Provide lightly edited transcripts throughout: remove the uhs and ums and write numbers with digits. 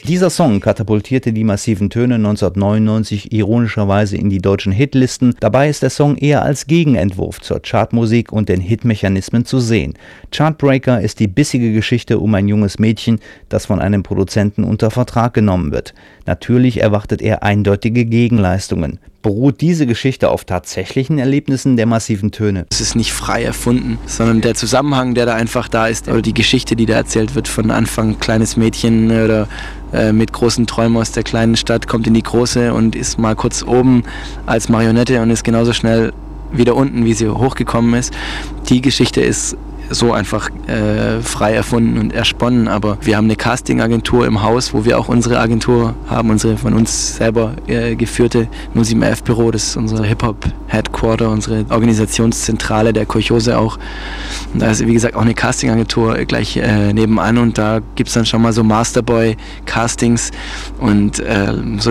Dieser Song katapultierte die massiven Töne 1999 ironischerweise in die deutschen Hitlisten. Dabei ist der Song eher als Gegenentwurf zur Chartmusik und den Hitmechanismen zu sehen. Chartbreaker ist die bissige Geschichte um ein junges Mädchen, das von einem Produzenten unter Vertrag genommen wird. Natürlich erwartet er eindeutige Gegenleistungen. Beruht diese Geschichte auf tatsächlichen Erlebnissen der massiven Töne? Es ist nicht frei erfunden, sondern der Zusammenhang, der da einfach da ist, oder die Geschichte, die da erzählt wird von Anfang, kleines Mädchen oder mit großen Träumen aus der kleinen Stadt, kommt in die große und ist mal kurz oben als Marionette und ist genauso schnell wieder unten, wie sie hochgekommen ist. Die Geschichte ist so einfach frei erfunden und ersponnen, aber wir haben eine Castingagentur im Haus, wo wir auch unsere Agentur haben, unsere von uns selber geführte 0711 Büro, das ist unser Hip-Hop-Headquarter, unsere Organisationszentrale der Kolchose auch. Und da ist, wie gesagt, auch eine Castingagentur gleich nebenan und da gibt es dann schon mal so Masterboy-Castings und so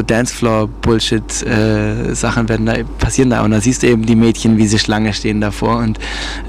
Dancefloor-Bullshit-Sachen passieren da und da siehst du eben die Mädchen, wie sie Schlange stehen davor und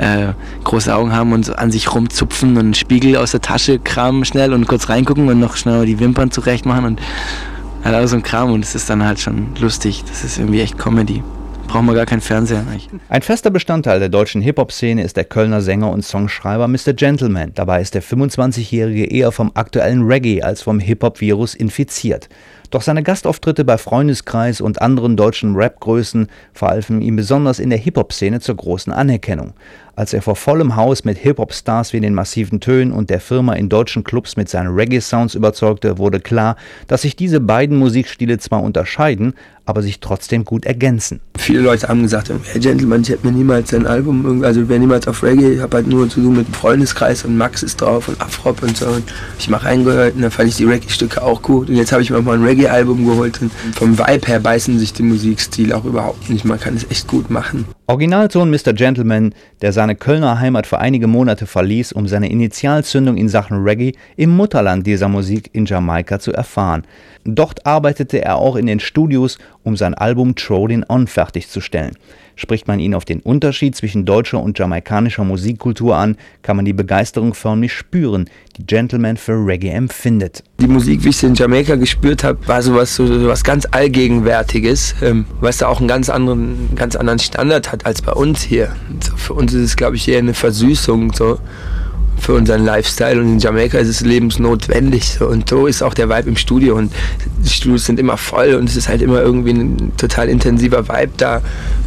große Augen haben und so an sich rumzupfen und einen Spiegel aus der Tasche kramen schnell und kurz reingucken und noch schnell die Wimpern zurecht machen und halt auch so ein Kram und es ist dann halt schon lustig. Das ist irgendwie echt Comedy. Brauchen wir gar keinen Fernseher. Ein fester Bestandteil der deutschen Hip-Hop-Szene ist der Kölner Sänger und Songschreiber Mr. Gentleman. Dabei ist der 25-Jährige eher vom aktuellen Reggae als vom Hip-Hop-Virus infiziert. Doch seine Gastauftritte bei Freundeskreis und anderen deutschen Rap-Größen verhalfen ihm besonders in der Hip-Hop-Szene zur großen Anerkennung. Als er vor vollem Haus mit Hip-Hop-Stars wie den massiven Tönen und der Firma in deutschen Clubs mit seinen Reggae-Sounds überzeugte, wurde klar, dass sich diese beiden Musikstile zwar unterscheiden, aber sich trotzdem gut ergänzen. Viele Leute haben gesagt, hey Gentleman, ich hätte mir niemals ein Album, also ich wäre niemals auf Reggae, ich habe halt nur zu tun mit dem Freundeskreis und Max ist drauf und Afrop und so und ich mal reingehört und dann fand ich die Reggae-Stücke auch gut und jetzt habe ich mir auch mal ein Reggae-Album geholt und vom Vibe her beißen sich die Musikstile auch überhaupt nicht, man kann es echt gut machen. Originalton Mr. Gentleman, der seine Kölner Heimat für einige Monate verließ, um seine Initialzündung in Sachen Reggae im Mutterland dieser Musik in Jamaika zu erfahren. Dort arbeitete er auch in den Studios, um sein Album Trollin' On fertigzustellen. Spricht man ihn auf den Unterschied zwischen deutscher und jamaikanischer Musikkultur an, kann man die Begeisterung förmlich spüren, die Gentleman für Reggae empfindet. Die Musik, wie ich sie in Jamaika gespürt habe, war sowas ganz Allgegenwärtiges, was da auch einen ganz anderen Standard hat als bei uns hier. So, für uns ist es, glaube ich, eher eine Versüßung so für unseren Lifestyle und in Jamaika ist es lebensnotwendig so. Und so ist auch der Vibe im Studio und die Studios sind immer voll und es ist halt immer irgendwie ein total intensiver Vibe da.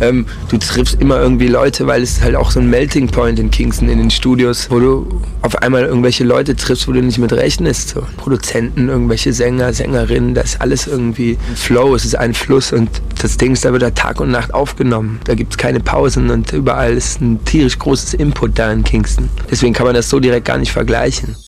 Du triffst immer irgendwie Leute, weil es ist halt auch so ein Melting Point in Kingston in den Studios, wo du auf einmal irgendwelche Leute triffst, wo du nicht mit rechnest. So. Produzenten, irgendwelche Sänger, Sängerinnen, das ist alles irgendwie ein Flow, es ist ein Fluss und das Ding ist, da wird da Tag und Nacht aufgenommen. Da gibt es keine Pausen und überall ist ein tierisch großes Input da in Kingston. Deswegen kann man das so direkt gar nicht vergleichen.